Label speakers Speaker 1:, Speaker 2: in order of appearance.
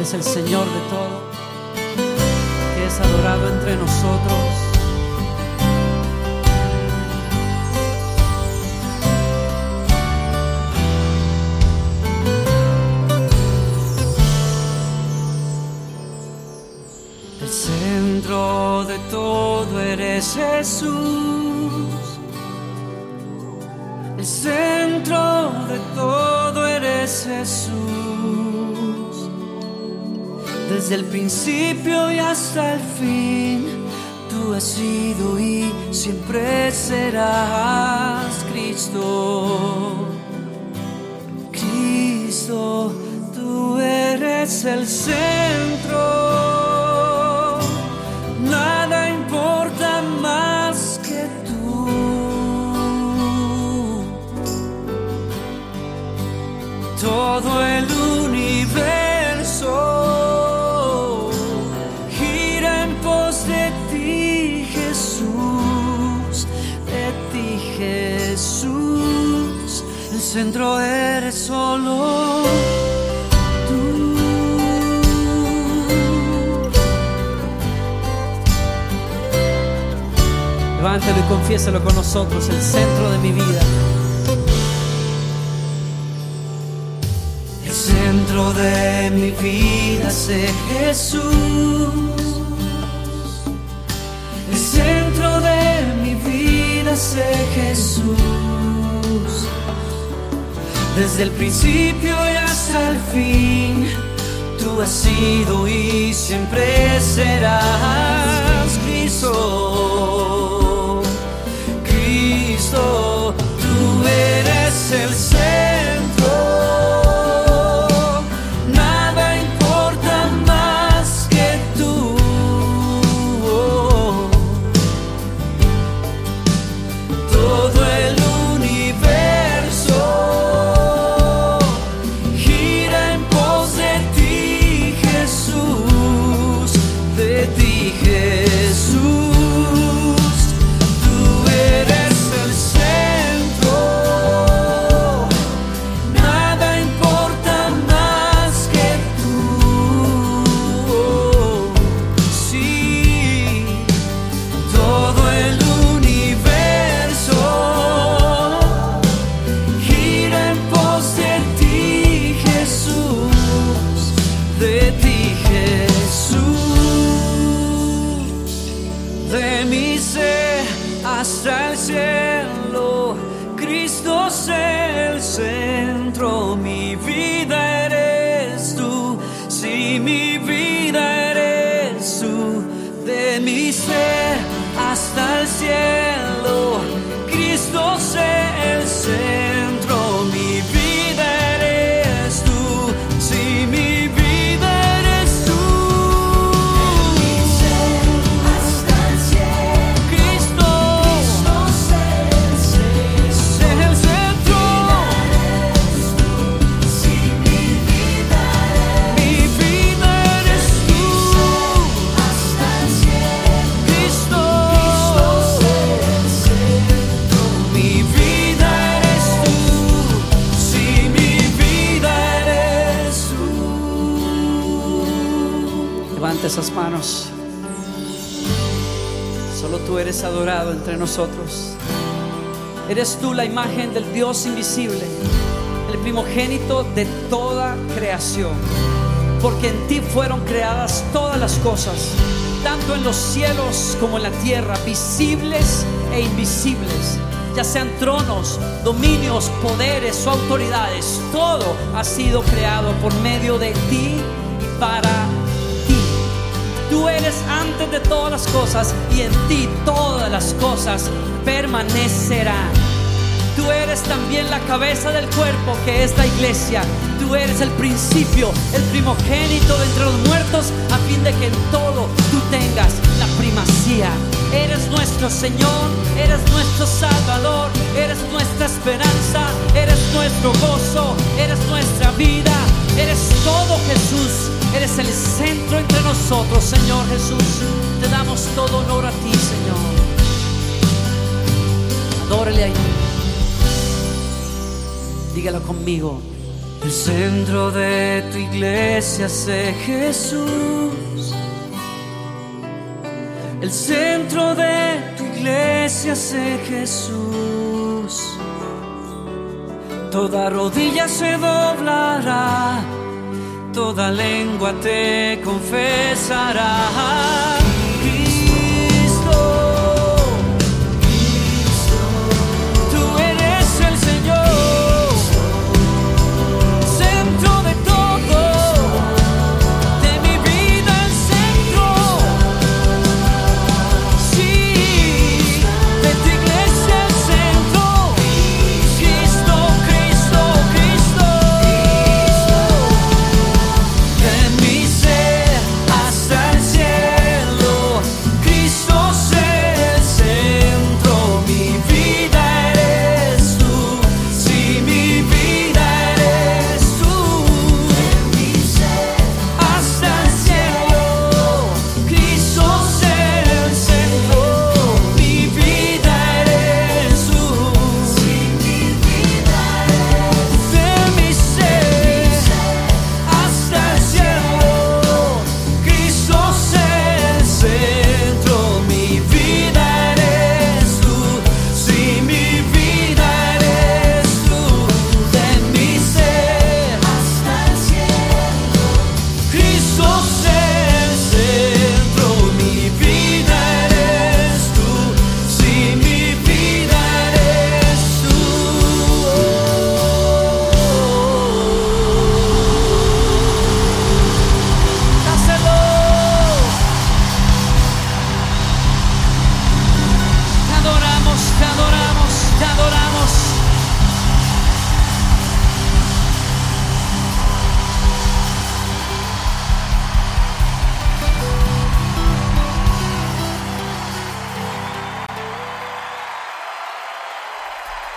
Speaker 1: es el Señor de todo, que es adorado entre nosotros. El centro de todo eres Jesús. El centro de todo eres Jesús. Desde el principio y hasta el fin, tú has sido y siempre serás Cristo. Cristo, tú eres el centro. Nada importa más que tú. Todo el universo gira en pos de ti, Jesús, de ti, Jesús. El centro eres solo tú. Levántalo y confiésalo con nosotros, el centro de mi vida. El centro de mi vida es Jesús. El centro de mi vida es Jesús. Desde el principio y hasta el fin, tú has sido y siempre serás Cristo. Cristo, tú eres el centro. Nada importa más que tú. Todo el universo gira en pos de ti, Jesús, de ti, Jesús. Hasta el cielo, Cristo es el centro. Mi vida eres tú, sí, mi vida eres tú. De mi ser hasta el cielo, Cristo es el centro. Mi vida eres tú, sí, mi vida eres tú. De mi ser hasta el cielo, Cristo. Levanta esas manos. Solo tú eres adorado entre nosotros. Eres tú la imagen del Dios invisible, el primogénito de toda creación, porque en ti fueron creadas todas las cosas, tanto en los cielos como en la tierra, visibles e invisibles, ya sean tronos, dominios, poderes o autoridades. Todo ha sido creado por medio de ti y para ti. Tú eres antes de todas las cosas y en ti todas las cosas permanecerán. Tú eres también la cabeza del cuerpo, que es la iglesia. Tú eres el principio, el primogénito de entre los muertos, a fin de que en todo tú tengas la primacía. Eres nuestro Señor, eres nuestro Salvador, eres nuestra esperanza, eres nuestro gozo, eres nuestra vida, eres todo, Jesús. Eres el centro entre nosotros, Señor Jesús. Te damos todo honor a ti, Señor. Adórale ahí. Dígalo conmigo. El centro de tu iglesia sé Jesús. El centro de tu iglesia sé Jesús. Toda rodilla se doblará, toda lengua te confesará.